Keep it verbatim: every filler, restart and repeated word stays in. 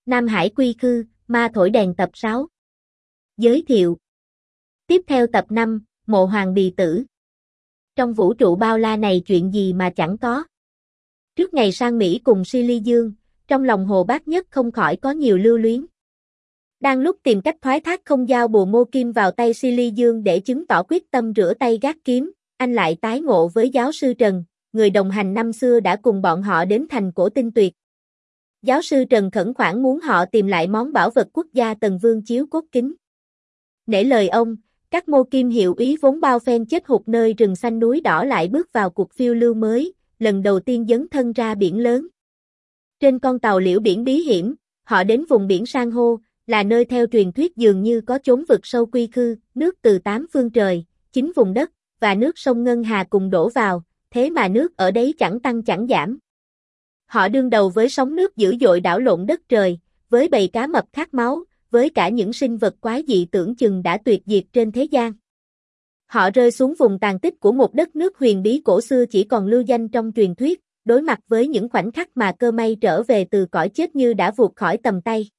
Nam Hải Quy Khư, Ma Thổi Đèn tập sáu. Giới thiệu. Tiếp theo tập năm, Mộ Hoàng Bì Tử. Trong vũ trụ bao la này chuyện gì mà chẳng có. Trước ngày sang Mỹ cùng Silly Dương, trong lòng Hồ Bác Nhất không khỏi có nhiều lưu luyến. Đang lúc tìm cách thoái thác không giao bùa mô kim vào tay Silly Dương để chứng tỏ quyết tâm rửa tay gác kiếm, anh lại tái ngộ với giáo sư Trần, người đồng hành năm xưa đã cùng bọn họ đến thành cổ tinh tuyệt. Giáo sư Trần khẩn khoản muốn họ tìm lại món bảo vật quốc gia Tần Vương chiếu cốt kính. Nể lời ông, các mô kim hiệu ý vốn bao phen chết hụt nơi rừng xanh núi đỏ lại bước vào cuộc phiêu lưu mới, lần đầu tiên dấn thân ra biển lớn. Trên con tàu liễu biển bí hiểm, họ đến vùng biển san hô, là nơi theo truyền thuyết dường như có chốn vực sâu quy khư, nước từ tám phương trời, chín vùng đất, và nước sông Ngân Hà cùng đổ vào, thế mà nước ở đấy chẳng tăng chẳng giảm. Họ đương đầu với sóng nước dữ dội đảo lộn đất trời, với bầy cá mập khát máu, với cả những sinh vật quái dị tưởng chừng đã tuyệt diệt trên thế gian. Họ rơi xuống vùng tàn tích của một đất nước huyền bí cổ xưa chỉ còn lưu danh trong truyền thuyết, đối mặt với những khoảnh khắc mà cơ may trở về từ cõi chết như đã vụt khỏi tầm tay.